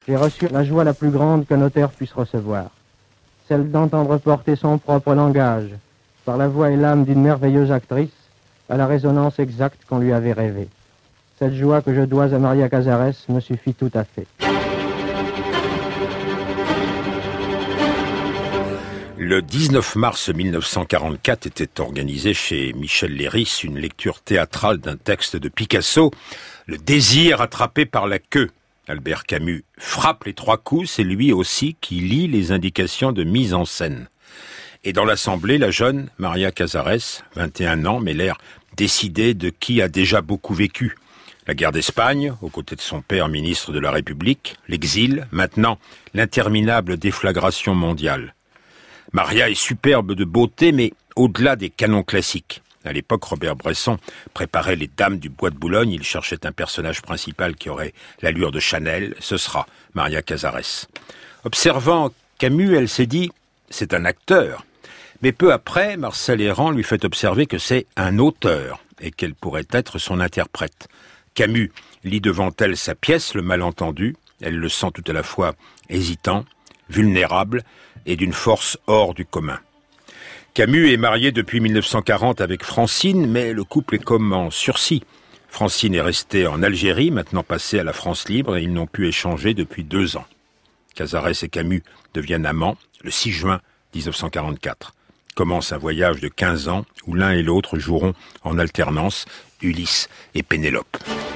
j'ai reçu la joie la plus grande qu'un auteur puisse recevoir, celle d'entendre porter son propre langage, par la voix et l'âme d'une merveilleuse actrice, à la résonance exacte qu'on lui avait rêvée. Cette joie que je dois à Maria Cazares me suffit tout à fait. Le 19 mars 1944 était organisée chez Michel Léris une lecture théâtrale d'un texte de Picasso, Le désir attrapé par la queue. Albert Camus frappe les 3 coups, c'est lui aussi qui lit les indications de mise en scène. Et dans l'assemblée, la jeune Maria Cazares, 21 ans, mais l'air décidé de qui a déjà beaucoup vécu. La guerre d'Espagne, aux côtés de son père ministre de la République, l'exil, maintenant l'interminable déflagration mondiale. Maria est superbe de beauté, mais au-delà des canons classiques. À l'époque, Robert Bresson préparait les Dames du Bois de Boulogne. Il cherchait un personnage principal qui aurait l'allure de Chanel. Ce sera Maria Cazares. Observant Camus, elle s'est dit « c'est un acteur ». Mais peu après, Marcel Hérand lui fait observer que c'est un auteur et qu'elle pourrait être son interprète. Camus lit devant elle sa pièce, Le Malentendu. Elle le sent tout à la fois hésitant, vulnérable et d'une force hors du commun. Camus est marié depuis 1940 avec Francine, mais le couple est comme en sursis. Francine est restée en Algérie, maintenant passée à la France libre, et ils n'ont pu échanger depuis 2 ans. Cazares et Camus deviennent amants le 6 juin 1944. Commence un voyage de 15 ans où l'un et l'autre joueront en alternance Ulysse et Pénélope.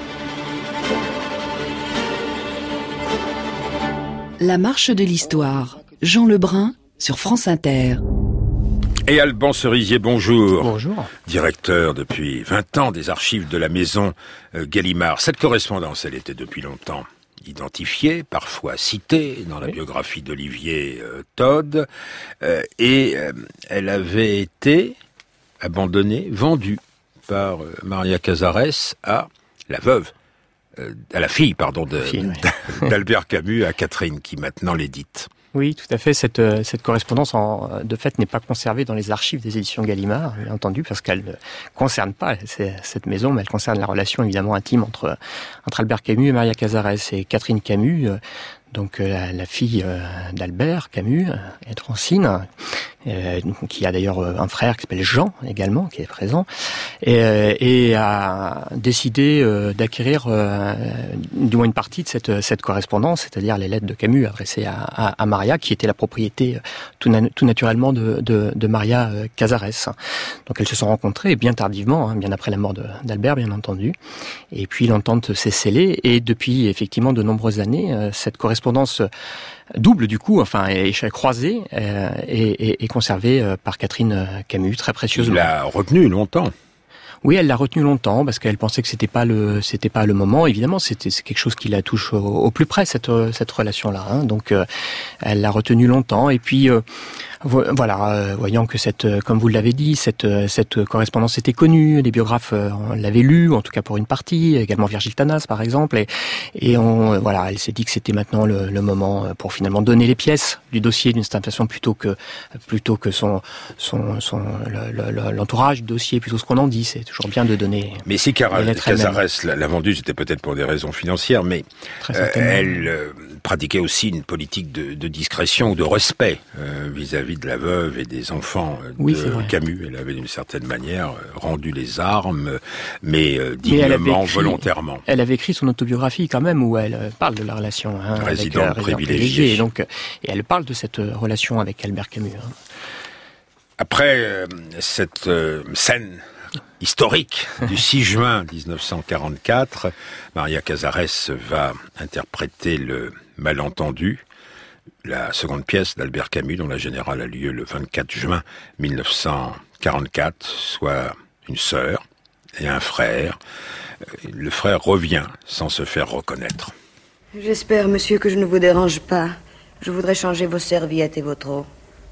La marche de l'histoire. Jean Lebrun sur France Inter. Et Alban Cerisier, bonjour. Bonjour. Directeur depuis 20 ans des archives de la maison Gallimard. Cette correspondance, elle était depuis longtemps identifiée, parfois citée dans la biographie d'Olivier Todd, et elle avait été abandonnée, vendue par Maria Cazares à la veuve, à la fille, d'Albert Camus, à Catherine, qui maintenant l'édite. Oui, tout à fait. Cette correspondance, de fait, n'est pas conservée dans les archives des éditions Gallimard, bien entendu, parce qu'elle ne concerne pas cette maison, mais elle concerne la relation évidemment intime entre Albert Camus et Maria Cazares. Et Catherine Camus, donc la fille d'Albert Camus, et de Francine, qui a d'ailleurs un frère qui s'appelle Jean également, qui est présent, et a décidé d'acquérir du moins une partie de cette correspondance, c'est-à-dire les lettres de Camus adressées à Maria, qui était la propriété tout naturellement de Maria Cazares. Donc elles se sont rencontrées bien tardivement, bien après la mort d'Albert, bien entendu, et puis l'entente s'est scellée, et depuis effectivement de nombreuses années, cette correspondance double du coup, est croisée et conservée par Catherine Camus très précieusement. Il l'a retenue longtemps. Oui, elle l'a retenu longtemps parce qu'elle pensait que c'était pas le moment. Évidemment, c'est quelque chose qui la touche au plus près, cette relation-là. Donc, elle l'a retenu longtemps. Et puis, voyant que comme vous l'avez dit, cette correspondance était connue, les biographes l'avaient lue, en tout cas pour une partie, également Virgile Tanas par exemple, et elle s'est dit que c'était maintenant le moment pour finalement donner les pièces du dossier d'une certaine façon plutôt que l'entourage du dossier, plutôt ce qu'on en dit. C'est toujours bien de donner. Mais si Cazares l'a vendue, c'était peut-être pour des raisons financières, mais elle pratiquait aussi une politique de discrétion ou de respect vis-à-vis de la veuve et des enfants de Camus. Elle avait d'une certaine manière rendu les armes, mais dignement, volontairement. Elle avait écrit son autobiographie quand même, où elle parle de la relation résident privilégié. Et elle parle de cette relation avec Albert Camus. Après cette scène historique du 6 juin 1944, Maria Cazares va interpréter Le Malentendu, la seconde pièce d'Albert Camus, dont la générale a lieu le 24 juin 1944, soit une sœur et un frère. Le frère revient sans se faire reconnaître. J'espère, monsieur, que je ne vous dérange pas. Je voudrais changer vos serviettes et vos draps.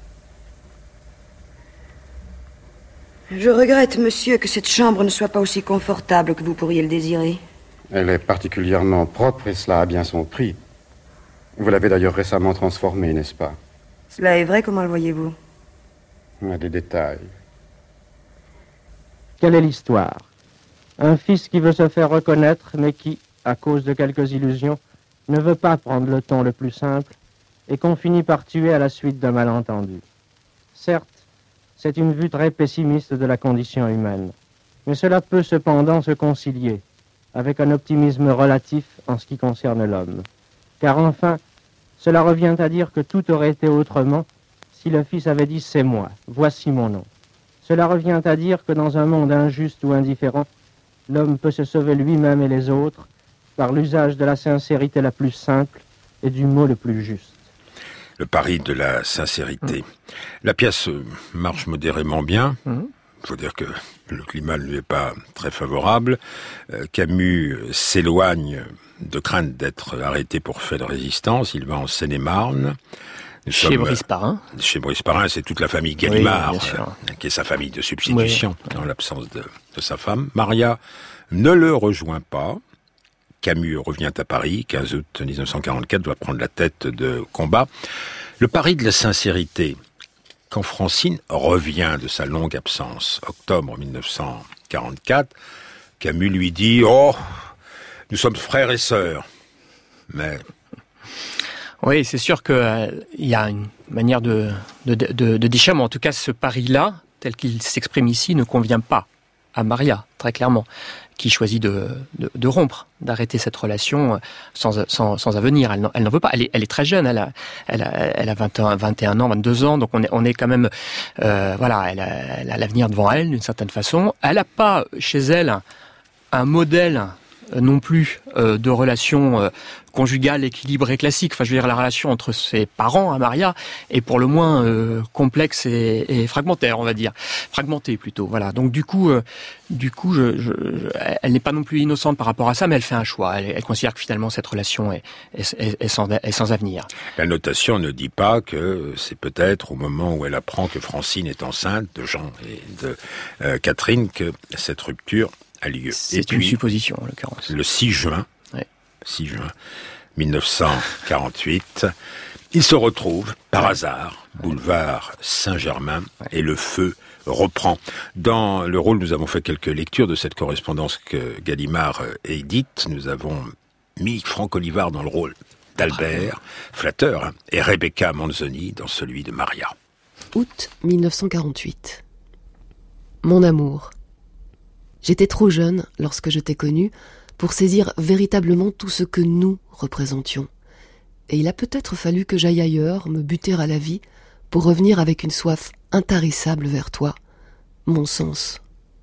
Je regrette, monsieur, que cette chambre ne soit pas aussi confortable que vous pourriez le désirer. Elle est particulièrement propre et cela a bien son prix. Vous l'avez d'ailleurs récemment transformée, n'est-ce pas? Cela est vrai, comment le voyez-vous? Il y a des détails. Quelle est l'histoire? Un fils qui veut se faire reconnaître, mais qui, à cause de quelques illusions, ne veut pas prendre le ton le plus simple et qu'on finit par tuer à la suite d'un malentendu. Certes, c'est une vue très pessimiste de la condition humaine, mais cela peut cependant se concilier avec un optimisme relatif en ce qui concerne l'homme. Car enfin, cela revient à dire que tout aurait été autrement si le Fils avait dit « c'est moi, voici mon nom ». Cela revient à dire que dans un monde injuste ou indifférent, l'homme peut se sauver lui-même et les autres par l'usage de la sincérité la plus simple et du mot le plus juste. Le pari de la sincérité. La pièce marche modérément bien. Il faut dire que le climat ne lui est pas très favorable. Camus s'éloigne de crainte d'être arrêté pour fait de résistance. Il va en Seine-et-Marne. Chez Brice Parrain. Chez Brice Parrain, c'est toute la famille Gallimard, qui est sa famille de substitution, en l'absence de sa femme. Maria ne le rejoint pas. Camus revient à Paris, 15 août 1944, doit prendre la tête de combat. Le pari de la sincérité, quand Francine revient de sa longue absence, octobre 1944, Camus lui dit « Oh, nous sommes frères et sœurs. » Mais... Oui, c'est sûr qu'il y a une manière de dire, mais en tout cas, ce pari-là, tel qu'il s'exprime ici, ne convient pas à Maria, très clairement, qui choisit de rompre, d'arrêter cette relation sans avenir. Elle n'en veut pas. Elle est très jeune. Elle a 21 ans, 22 ans. Donc on est quand même, elle a l'avenir devant elle d'une certaine façon. Elle n'a pas chez elle un modèle non plus de relation conjugale équilibrée classique. Enfin, je veux dire, la relation entre ses parents à Maria est pour le moins complexe et fragmentaire, on va dire, fragmentée plutôt. Voilà. Donc du coup, elle n'est pas non plus innocente par rapport à ça, mais elle fait un choix. Elle considère que finalement cette relation est sans avenir. La notation ne dit pas que c'est peut-être au moment où elle apprend que Francine est enceinte de Jean et de Catherine que cette rupture a lieu. C'est une supposition, en l'occurrence. Le 6 juin 1948, ils se retrouvent par hasard, boulevard Saint-Germain, et le feu reprend. Dans le rôle, nous avons fait quelques lectures de cette correspondance que Gallimard édite. Nous avons mis Franck Olivard dans le rôle d'Albert, flatteur, et Rebecca Manzoni dans celui de Maria. Août 1948. Mon amour. J'étais trop jeune, lorsque je t'ai connu, pour saisir véritablement tout ce que nous représentions. Et il a peut-être fallu que j'aille ailleurs, me buter à la vie, pour revenir avec une soif intarissable vers toi, mon sens.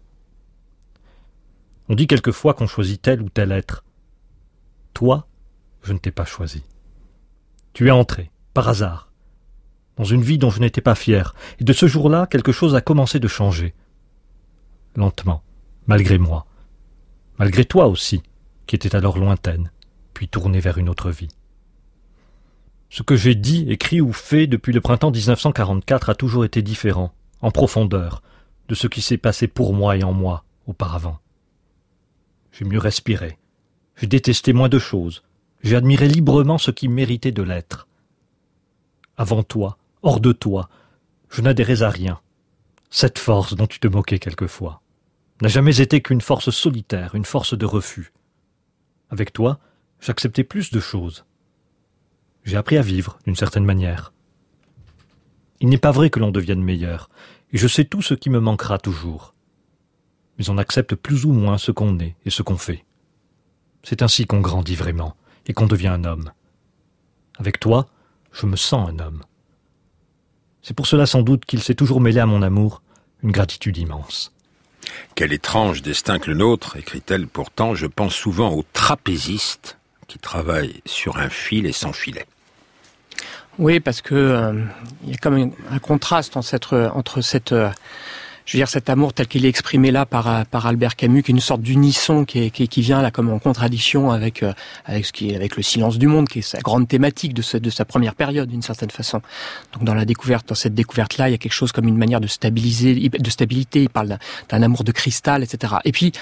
On dit quelquefois qu'on choisit tel ou tel être. Toi, je ne t'ai pas choisi. Tu es entré, par hasard, dans une vie dont je n'étais pas fier, et de ce jour-là, quelque chose a commencé de changer. Lentement. Malgré moi, malgré toi aussi, qui étais alors lointaine, puis tournée vers une autre vie. Ce que j'ai dit, écrit ou fait depuis le printemps 1944 a toujours été différent, en profondeur, de ce qui s'est passé pour moi et en moi auparavant. J'ai mieux respiré, j'ai détesté moins de choses, j'ai admiré librement ce qui méritait de l'être. Avant toi, hors de toi, je n'adhérais à rien. Cette force dont tu te moquais quelquefois n'a jamais été qu'une force solitaire, une force de refus. Avec toi, j'acceptais plus de choses. J'ai appris à vivre, d'une certaine manière. Il n'est pas vrai que l'on devienne meilleur, et je sais tout ce qui me manquera toujours. Mais on accepte plus ou moins ce qu'on est et ce qu'on fait. C'est ainsi qu'on grandit vraiment, et qu'on devient un homme. Avec toi, je me sens un homme. C'est pour cela sans doute qu'il s'est toujours mêlé à mon amour une gratitude immense. Quel étrange destin que le nôtre, écrit-elle pourtant, je pense souvent aux trapézistes qui travaillent sur un fil et sans filet. Oui, parce que il y a comme un contraste entre cette je veux dire, cet amour tel qu'il est exprimé là par Albert Camus, qui est une sorte d'unisson qui vient là comme en contradiction avec le silence du monde, qui est sa grande thématique de sa première période d'une certaine façon. Donc dans cette découverte là, il y a quelque chose comme une manière de stabilité. Il parle d'un amour de cristal, etc. Et puis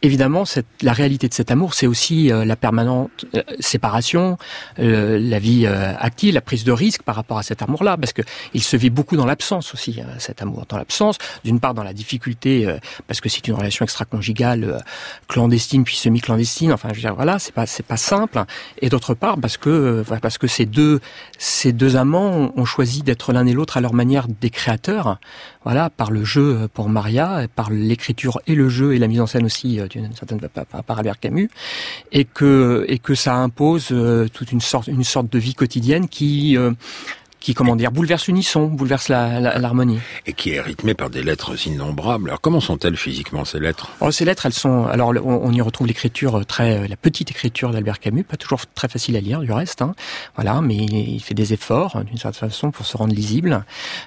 évidemment, la réalité de cet amour, c'est aussi la permanente séparation, la vie active, la prise de risque par rapport à cet amour-là, parce que il se vit beaucoup dans l'absence aussi, cet amour, dans l'absence, d'une part dans la difficulté, parce que c'est une relation extra-conjugale clandestine puis semi-clandestine, enfin je veux dire voilà, c'est pas simple, et d'autre part parce que ces deux amants ont choisi d'être l'un et l'autre à leur manière des créateurs, voilà, par le jeu pour Maria, par l'écriture et le jeu et la mise en scène aussi d'une certaine par Albert Camus, et que ça impose toute une sorte de vie quotidienne qui bouleverse l'unisson, bouleverse l'harmonie. Et qui est rythmée par des lettres innombrables. Alors, comment sont-elles physiquement, ces lettres? Ces lettres, elles sont, alors, on y retrouve l'écriture la petite écriture d'Albert Camus, pas toujours très facile à lire, du reste, hein. Voilà, mais il fait des efforts, d'une certaine façon, pour se rendre lisible.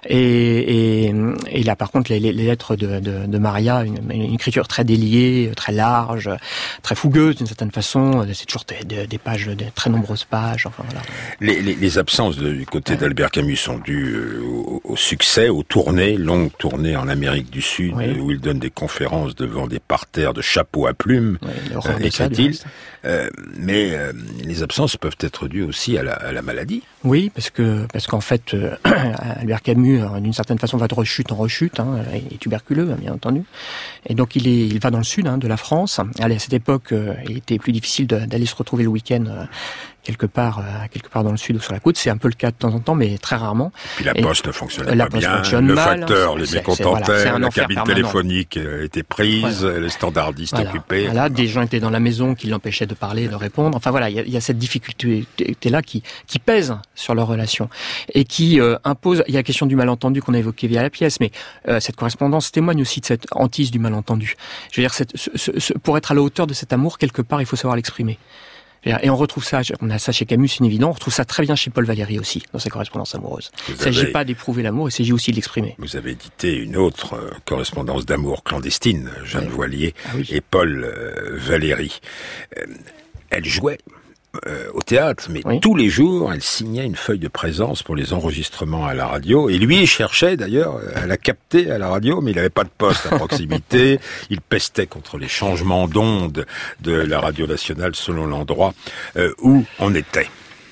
Et là, par contre, les lettres de Maria, une écriture très déliée, très large, très fougueuse, d'une certaine façon. C'est toujours des pages, de très nombreuses pages, enfin, voilà. Les absences du côté d'Albert Camus sont dus au succès, aux longues tournées en Amérique du Sud, oui, où il donne des conférences devant des parterres de chapeaux à plumes, écrit-il. Mais les absences peuvent être dues aussi à la maladie. Oui, parce qu'en fait, Albert Camus, d'une certaine façon, va de rechute en rechute, hein, il est tuberculeux, bien entendu. Et donc il va dans le sud, hein, de la France. Allez, à cette époque, il était plus difficile d'aller se retrouver le week-end quelque part dans le sud ou sur la côte. C'est un peu le cas de temps en temps, mais très rarement. Et puis la poste ne fonctionnait pas bien. Le facteur les mécontentait, la cabine téléphonique était prise, les standardistes occupés. Voilà, des gens étaient dans la maison qui l'empêchaient de parler, de répondre. Enfin voilà, il y a cette difficulté-là qui pèse sur leur relation et qui impose. Il y a la question du malentendu qu'on a évoqué via la pièce, mais cette correspondance témoigne aussi de cette hantise du malentendu. Je veux dire, pour être à la hauteur de cet amour, quelque part, il faut savoir l'exprimer. Et on retrouve ça, on a ça chez Camus, c'est évident, on retrouve ça très bien chez Paul Valéry aussi, dans ses correspondances amoureuses. Il ne s'agit pas d'éprouver l'amour, il s'agit aussi de l'exprimer. Vous avez édité une autre correspondance d'amour clandestine, Jeanne Voilier et Paul Valéry. Elle jouait au théâtre, mais tous les jours, elle signait une feuille de présence pour les enregistrements à la radio. Et lui, il cherchait d'ailleurs à la capter à la radio, mais il n'avait pas de poste à proximité. Il pestait contre les changements d'onde de la radio nationale selon l'endroit où on était.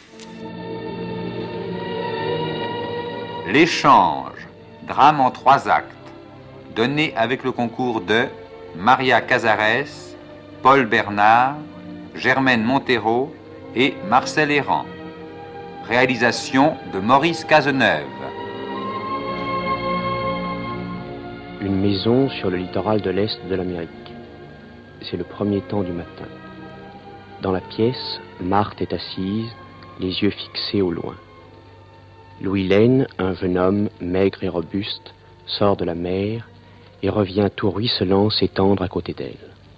L'échange, drame en 3 actes, donné avec le concours de Maria Cazares, Paul Bernard, Germaine Montero et Marcel Errand. Réalisation de Maurice Cazeneuve. Une maison sur le littoral de l'Est de l'Amérique. C'est le premier temps du matin. Dans la pièce, Marthe est assise, les yeux fixés au loin. Louis Lane, un jeune homme maigre et robuste, sort de la mer et revient tout ruisselant s'étendre à côté d'elle.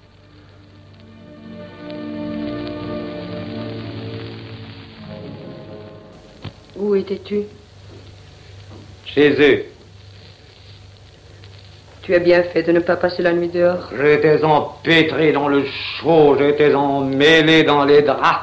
Où étais-tu? Chez eux. Tu as bien fait de ne pas passer la nuit dehors. J'étais empêtré dans le chaud, j'étais emmêlé dans les draps.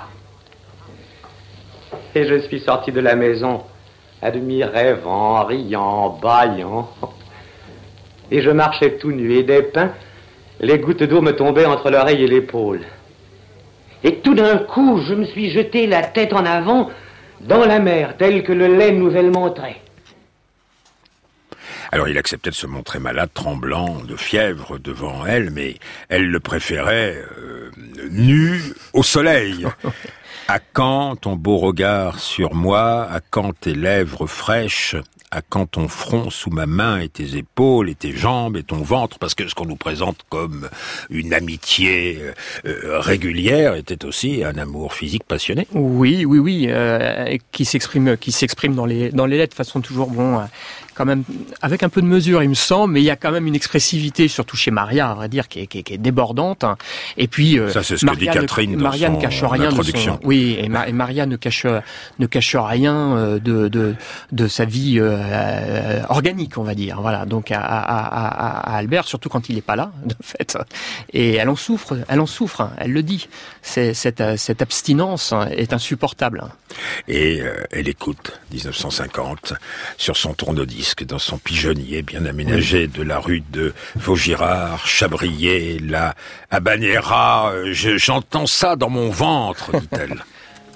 Et je suis sorti de la maison, à demi rêvant, riant, bâillant. Et je marchais tout nu et dépeint, les gouttes d'eau me tombaient entre l'oreille et l'épaule. Et tout d'un coup, je me suis jeté la tête en avant dans la mer, telle que le lait nous elle montrait. Alors il acceptait de se montrer malade, tremblant, de fièvre devant elle, mais elle le préférait nu au soleil. À quand ton beau regard sur moi, à quand tes lèvres fraîches, à quand ton front sous ma main et tes épaules et tes jambes et ton ventre, parce que ce qu'on nous présente comme une amitié régulière était aussi un amour physique passionné. Oui, qui s'exprime dans les lettres de façon toujours quand même avec un peu de mesure, il me semble, mais il y a quand même une expressivité, surtout chez Maria, à vrai dire, qui est débordante. Et puis ça, c'est ce que dit Catherine dans Maria ne cache rien introduction. Et Maria ne cache rien de sa vie organique, on va dire. Voilà. Donc à Albert, surtout quand il n'est pas là, de fait. Et elle en souffre. Elle le dit. Cette abstinence est insupportable. Et elle écoute 1950 sur son tourne-disque. disques dans son pigeonnier bien aménagé de la rue de Vaugirard, Chabrier, la Habanera. J'entends ça dans mon ventre, dit-elle.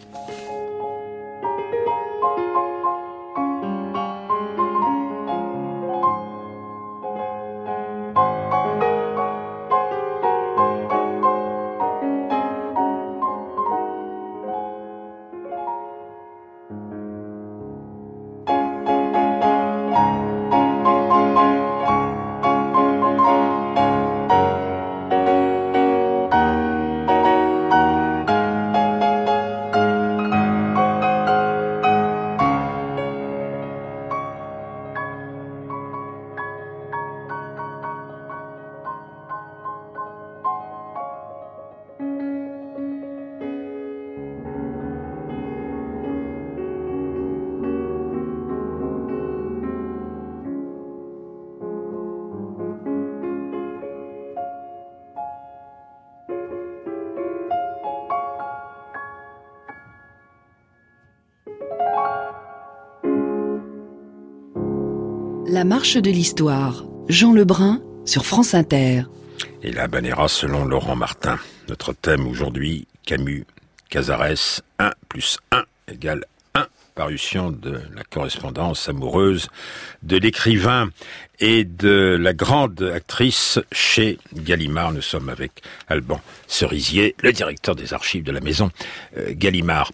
La marche de l'histoire, Jean Lebrun sur France Inter. Et la Habanera selon Laurent Martin. Notre thème aujourd'hui, Camus, Cazares, 1 + 1 = 1. Parution de la correspondance amoureuse de l'écrivain et de la grande actrice chez Gallimard. Nous sommes avec Alban Cerisier, le directeur des archives de la maison Gallimard.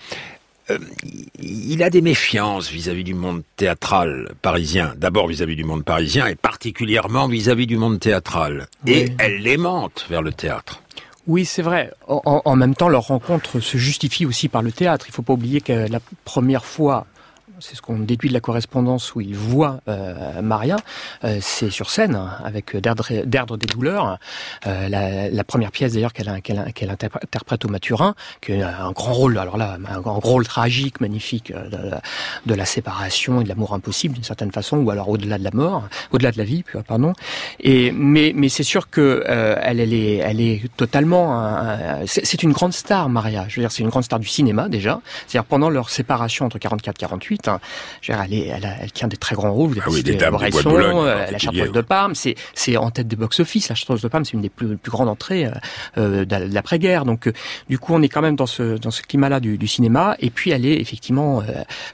Il a des méfiances vis-à-vis du monde théâtral parisien. D'abord vis-à-vis du monde parisien et particulièrement vis-à-vis du monde théâtral. Oui. Et elle l'aimante vers le théâtre. Oui, c'est vrai. En même temps, leur rencontre se justifie aussi par le théâtre. Il ne faut pas oublier que la première fois, c'est ce qu'on déduit de la correspondance où il voit Maria, c'est sur scène avec Derdre des douleurs, la première pièce d'ailleurs qu'elle interprète au Maturin, qui est un grand rôle, alors là, un grand rôle tragique, magnifique de la séparation et de l'amour impossible d'une certaine façon, ou alors au-delà de la mort, au-delà de la vie, pardon. Mais c'est sûr que elle est totalement, c'est une grande star, Maria. Je veux dire, c'est une grande star du cinéma déjà. C'est-à-dire pendant leur séparation entre 44 et 48. Elle tient des très grands rôles. Oui, des Dames du Bois de Boulogne, la Chartreuse de Parme, c'est en tête des box-office. La Chartreuse de Parme, c'est une des plus grandes entrées de l'après-guerre. Donc, du coup, on est quand même dans ce climat-là du cinéma. Et puis, elle est effectivement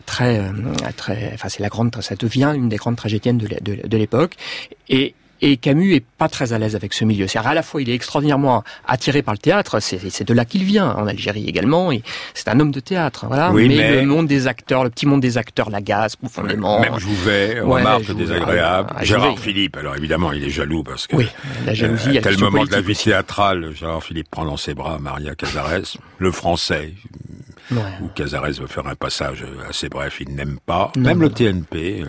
c'est ça devient une des grandes tragédiennes de l'époque. Et Camus est pas très à l'aise avec ce milieu. C'est-à-dire, à la fois, il est extraordinairement attiré par le théâtre, c'est de là qu'il vient, en Algérie également, et c'est un homme de théâtre, voilà. Oui, mais le monde des acteurs, le petit monde des acteurs l'agace profondément. Même Jouvet, remarque désagréable. Gérard Philippe, alors évidemment, il est jaloux parce que, la jalousie, à tel moment de la vie théâtrale, Gérard Philippe prend dans ses bras Maria Cazares, le français, où Cazares veut faire un passage assez bref, il n'aime pas. Même le TNP,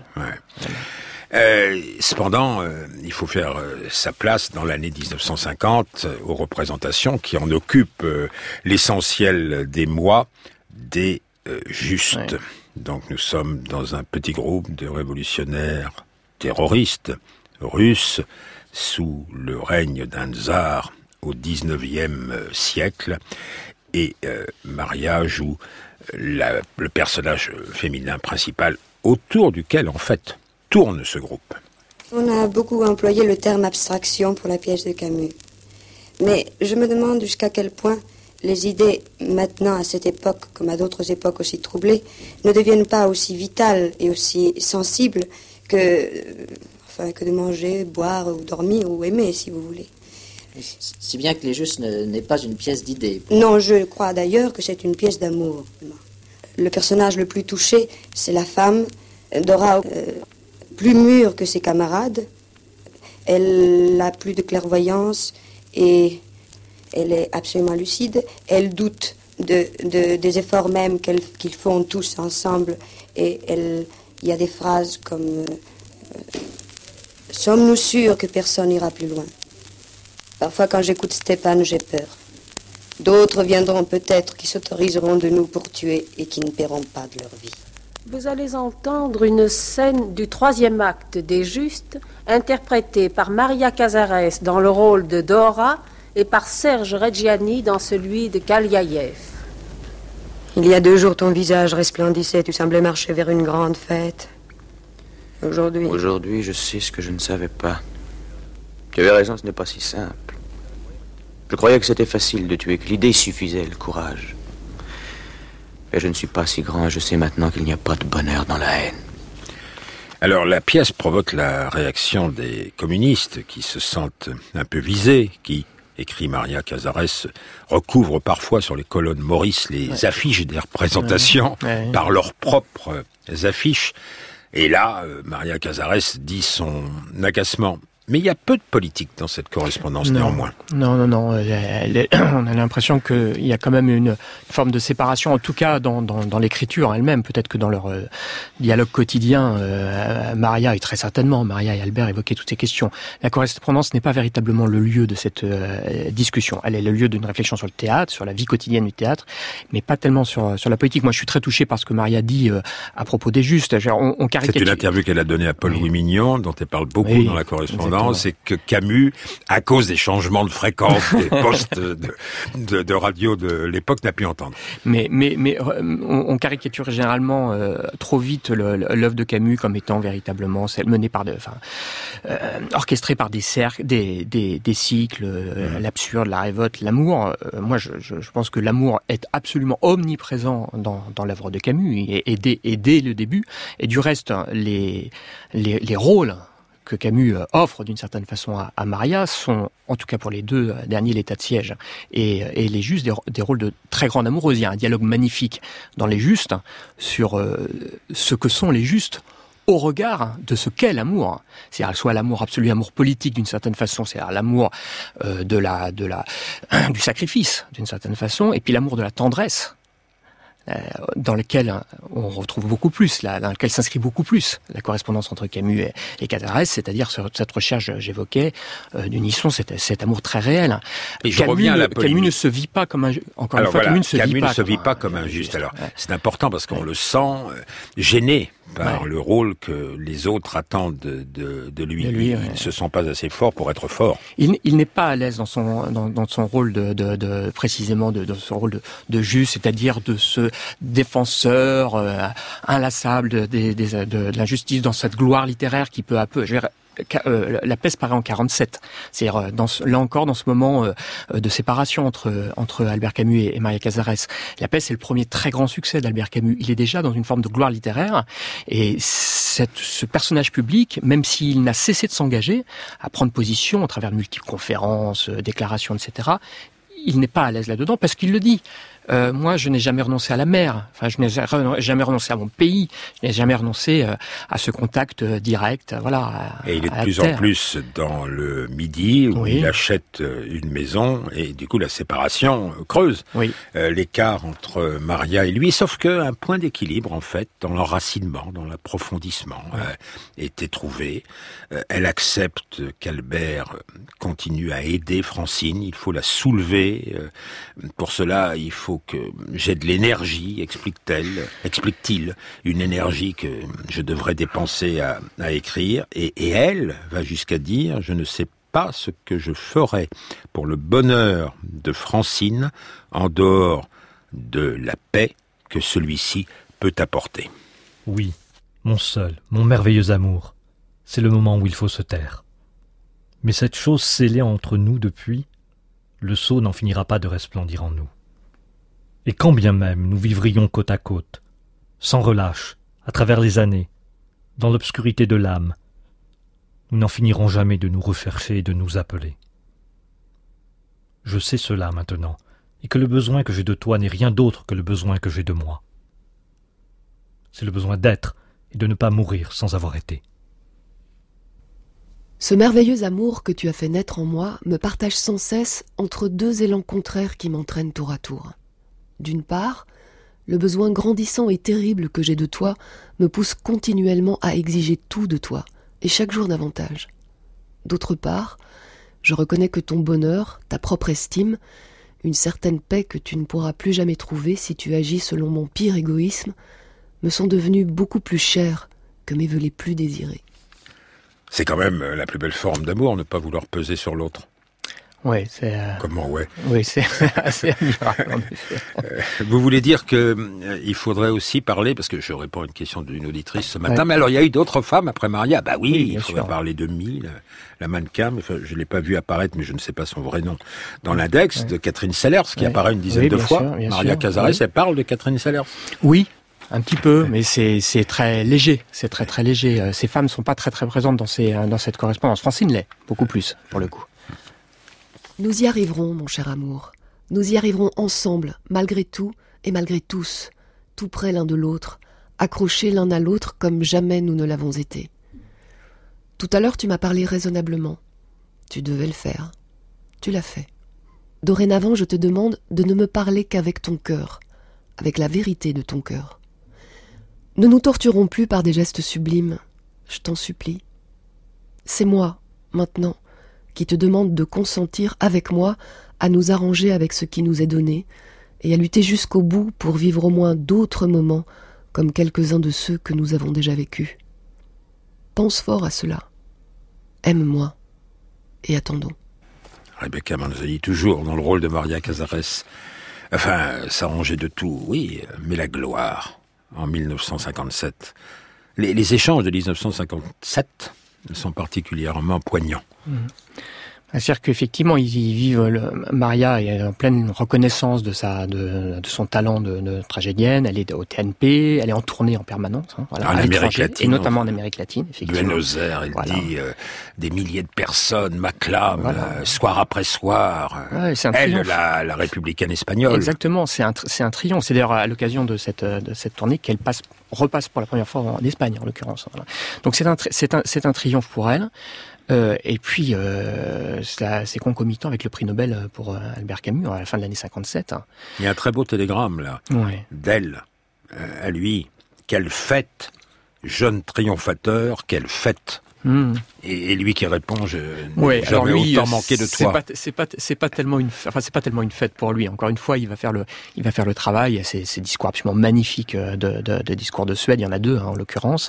cependant, il faut faire sa place dans l'année 1950 aux représentations qui en occupent l'essentiel des mois des Justes. Ouais. Donc nous sommes dans un petit groupe de révolutionnaires terroristes russes sous le règne d'un tsar au XIXe siècle et Maria joue le personnage féminin principal autour duquel en fait tourne ce groupe. On a beaucoup employé le terme abstraction pour la pièce de Camus. Mais je me demande jusqu'à quel point les idées, maintenant à cette époque, comme à d'autres époques aussi troublées, ne deviennent pas aussi vitales et aussi sensibles que de manger, boire ou dormir ou aimer, si vous voulez. Si bien que Les Justes n'est pas une pièce d'idées. Non, je crois d'ailleurs que c'est une pièce d'amour. Le personnage le plus touché, c'est la femme, Dora, plus mûre que ses camarades. Elle a plus de clairvoyance et elle est absolument lucide. Elle doute des efforts même qu'ils font tous ensemble. Et il y a des phrases comme « Sommes-nous sûrs que personne n'ira plus loin ?» Parfois, quand j'écoute Stéphane, j'ai peur. D'autres viendront peut-être qui s'autoriseront de nous pour tuer et qui ne paieront pas de leur vie. Vous allez entendre une scène du 3e acte des Justes, interprétée par Maria Cazares dans le rôle de Dora et par Serge Reggiani dans celui de Kaliaïev. Il y a 2 jours, ton visage resplendissait, tu semblais marcher vers une grande fête. Aujourd'hui. Aujourd'hui, je sais ce que je ne savais pas. Tu avais raison, ce n'est pas si simple. Je croyais que c'était facile de tuer, que l'idée suffisait, le courage. Mais je ne suis pas si grand et je sais maintenant qu'il n'y a pas de bonheur dans la haine. Alors la pièce provoque la réaction des communistes qui se sentent un peu visés, qui, écrit Maria Casares, recouvrent parfois sur les colonnes Maurice les affiches des représentations par leurs propres affiches. Et là, Maria Casares dit son agacement. Mais il y a peu de politique dans cette correspondance, néanmoins. Non. On a l'impression qu'il y a quand même une forme de séparation, en tout cas dans l'écriture elle-même. Peut-être que dans leur dialogue quotidien, Maria, et très certainement, Maria et Albert évoquaient toutes ces questions. La correspondance n'est pas véritablement le lieu de cette discussion. Elle est le lieu d'une réflexion sur le théâtre, sur la vie quotidienne du théâtre, mais pas tellement sur la politique. Moi, je suis très touché par ce que Maria dit à propos des Justes. On caricature. C'est une interview qu'elle a donnée à Paul-Louis Mignon, dont elle parle beaucoup dans la correspondance. C'est que Camus, à cause des changements de fréquence des postes de radio de l'époque, n'a pu entendre. Mais on caricature généralement trop vite l'œuvre de Camus comme étant véritablement celle menée par orchestrée par des cercles, des cycles, l'absurde, la révolte, l'amour. Moi, je pense que l'amour est absolument omniprésent dans l'œuvre de Camus et dès le début. Et du reste, les rôles que Camus offre d'une certaine façon à Maria sont, en tout cas pour les deux derniers, l'état de siège et les Justes, des rôles de très grande amoureuse. Il y a un dialogue magnifique dans les Justes sur ce que sont les Justes au regard de ce qu'est l'amour. C'est-à-dire soit l'amour absolu, l'amour politique d'une certaine façon, c'est-à-dire l'amour du sacrifice d'une certaine façon, et puis l'amour de la tendresse, dans lequel on retrouve beaucoup plus, dans lequel s'inscrit beaucoup plus la correspondance entre Camus et Casares, c'est-à-dire cette recherche, j'évoquais, d'unisson, cet amour très réel. Et je reviens à la polémique. Camus ne se vit pas comme un Camus ne se vit pas comme un juste. Alors, c'est important parce qu'on le sent gêné par le rôle que les autres attendent de lui. Il ne se sent pas assez fort pour être fort. Il n'est pas à l'aise dans son rôle précisément de son rôle de juste, c'est-à-dire de ce défenseur inlassable de l'injustice, dans cette gloire littéraire qui peu à peu... La peste paraît en 47. C'est-à-dire, là encore, dans ce moment de séparation entre Albert Camus et Maria Casares. La peste, c'est le premier très grand succès d'Albert Camus. Il est déjà dans une forme de gloire littéraire. Et ce personnage public, même s'il n'a cessé de s'engager à prendre position à travers de multiples conférences, déclarations, etc., il n'est pas à l'aise là-dedans parce qu'il le dit. Moi, je n'ai jamais renoncé à la mer. Enfin, je n'ai jamais renoncé à mon pays. Je n'ai jamais renoncé à ce contact direct. Voilà. Et il est de plus en plus dans le Midi où il achète une maison et du coup la séparation creuse l'écart entre Maria et lui. Sauf que un point d'équilibre en fait dans l'enracinement, dans l'approfondissement était trouvé. Elle accepte qu'Albert continue à aider Francine. Il faut la soulever. Pour cela, il faut que j'ai de l'énergie, explique-t-il, une énergie que je devrais dépenser à écrire. Et elle va jusqu'à dire, je ne sais pas ce que je ferais pour le bonheur de Francine en dehors de la paix que celui-ci peut apporter. Oui, mon seul, mon merveilleux amour, c'est le moment où il faut se taire. Mais cette chose scellée entre nous depuis, le sceau n'en finira pas de resplendir en nous. Et quand bien même nous vivrions côte à côte, sans relâche, à travers les années, dans l'obscurité de l'âme, nous n'en finirons jamais de nous rechercher et de nous appeler. Je sais cela maintenant, et que le besoin que j'ai de toi n'est rien d'autre que le besoin que j'ai de moi. C'est le besoin d'être et de ne pas mourir sans avoir été. Ce merveilleux amour que tu as fait naître en moi me partage sans cesse entre deux élans contraires qui m'entraînent tour à tour. D'une part, le besoin grandissant et terrible que j'ai de toi me pousse continuellement à exiger tout de toi, et chaque jour davantage. D'autre part, je reconnais que ton bonheur, ta propre estime, une certaine paix que tu ne pourras plus jamais trouver si tu agis selon mon pire égoïsme, me sont devenus beaucoup plus chers que mes vœux les plus désirés. C'est quand même la plus belle forme d'amour, ne pas vouloir peser sur l'autre. Oui, c'est... Comment, ouais? Oui, c'est assez admirable, en effet. Vous voulez dire que il faudrait aussi parler, parce que je réponds à une question d'une auditrice ce matin, mais alors il y a eu d'autres femmes après Maria? Bah oui, il faudrait parler de Mille, la mannequin, mais je l'ai pas vue apparaître, mais je ne sais pas son vrai nom, dans l'index de Catherine Sellers, qui apparaît une dizaine de fois. Maria Cazares, elle parle de Catherine Sellers. Oui. Un petit peu, mais c'est très léger, c'est très léger. Ces femmes sont pas très présentes dans cette correspondance. Francine l'est, beaucoup plus, pour le coup. Nous y arriverons, mon cher amour. Nous y arriverons ensemble, malgré tout et malgré tous, tout près l'un de l'autre, accrochés l'un à l'autre comme jamais nous ne l'avons été. Tout à l'heure, tu m'as parlé raisonnablement. Tu devais le faire. Tu l'as fait. Dorénavant, je te demande de ne me parler qu'avec ton cœur, avec la vérité de ton cœur. Ne nous torturons plus par des gestes sublimes, je t'en supplie. C'est moi, maintenant, qui te demande de consentir avec moi à nous arranger avec ce qui nous est donné et à lutter jusqu'au bout pour vivre au moins d'autres moments comme quelques-uns de ceux que nous avons déjà vécus. Pense fort à cela. Aime-moi et attendons. Rebecca Manzoni, toujours dans le rôle de Maria Cazares. Enfin, s'arranger de tout, oui, mais la gloire, en 1957. Les échanges de 1957 sont particulièrement poignants. C'est-à-dire qu'effectivement, ils vivent, Maria est en pleine reconnaissance de son talent de tragédienne. Elle est au TNP, elle est en tournée en permanence, voilà, en Amérique latine, et notamment en Amérique latine. Buenos Aires, elle dit des milliers de personnes m'acclament soir après soir. C'est un elle, la républicaine espagnole. Exactement, c'est un triomphe. C'est d'ailleurs à l'occasion de cette tournée qu'elle repasse pour la première fois en Espagne, en l'occurrence. Voilà. Donc c'est un triomphe pour elle. Et puis, c'est concomitant avec le prix Nobel pour Albert Camus à la fin de l'année 57. Il y a un très beau télégramme, là, d'elle, à lui. Quelle fête, jeune triomphateur, quelle fête. Et lui qui répond, je n'ai jamais autant manqué de toi. C'est pas tellement une fête pour lui. Encore une fois, il va faire le travail. Ces discours absolument magnifiques de discours de Suède. Il y en a deux, en l'occurrence.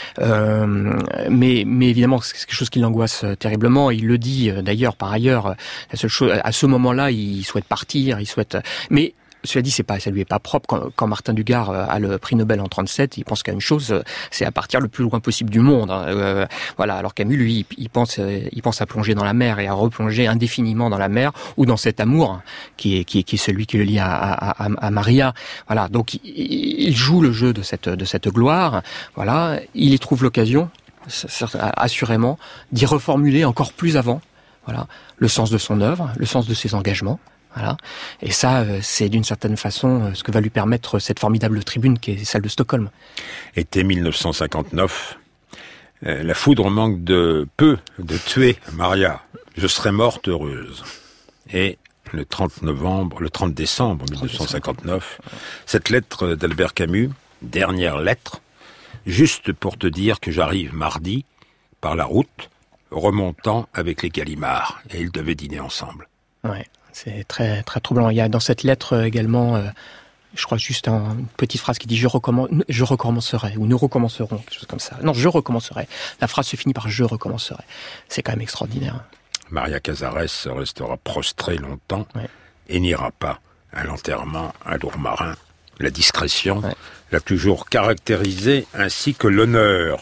Mais évidemment, c'est quelque chose qui l'angoisse terriblement. Il le dit d'ailleurs, par ailleurs. La seule chose, à ce moment-là, il souhaite partir. Mais cela dit, ça lui est pas propre. Quand Martin Dugard a le prix Nobel en 37, il pense qu'à une chose, c'est à partir le plus loin possible du monde. Voilà. Alors Camus, lui, il pense à plonger dans la mer et à replonger indéfiniment dans la mer ou dans cet amour qui est celui qui le lie à Maria. Voilà. Donc il joue le jeu de cette gloire. Voilà. Il y trouve l'occasion, assurément, d'y reformuler encore plus avant. Voilà. Le sens de son œuvre, le sens de ses engagements. Voilà. Et ça, c'est d'une certaine façon ce que va lui permettre cette formidable tribune qui est celle de Stockholm. Été 1959, la foudre manque de peu de tuer Maria. Je serais morte heureuse. Et le 30 décembre 1959, cette lettre d'Albert Camus, dernière lettre, juste pour te dire que j'arrive mardi, par la route, remontant avec les Gallimard. Et ils devaient dîner ensemble. Ouais. C'est très très troublant. Il y a dans cette lettre également, je crois juste une petite phrase qui dit je recommencerai ou nous recommencerons, quelque chose comme ça. Non, je recommencerai. La phrase se finit par je recommencerai. C'est quand même extraordinaire. Maria Cazares restera prostrée longtemps et n'ira pas à l'enterrement à Lourmarin. La discrétion l'a toujours caractérisée ainsi que l'honneur.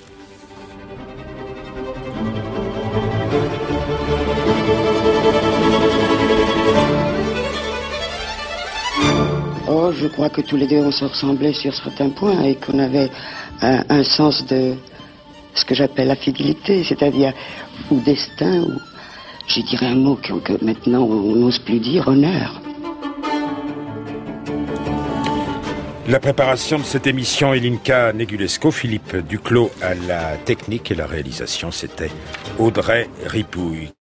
Oh, je crois que tous les deux on se ressemblait sur certains points et qu'on avait un sens de ce que j'appelle la fidélité, c'est-à-dire ou destin, ou je dirais un mot que maintenant on n'ose plus dire, honneur. La préparation de cette émission, Elinka Negulesco, Philippe Duclos à la technique et la réalisation, c'était Audrey Ripouille.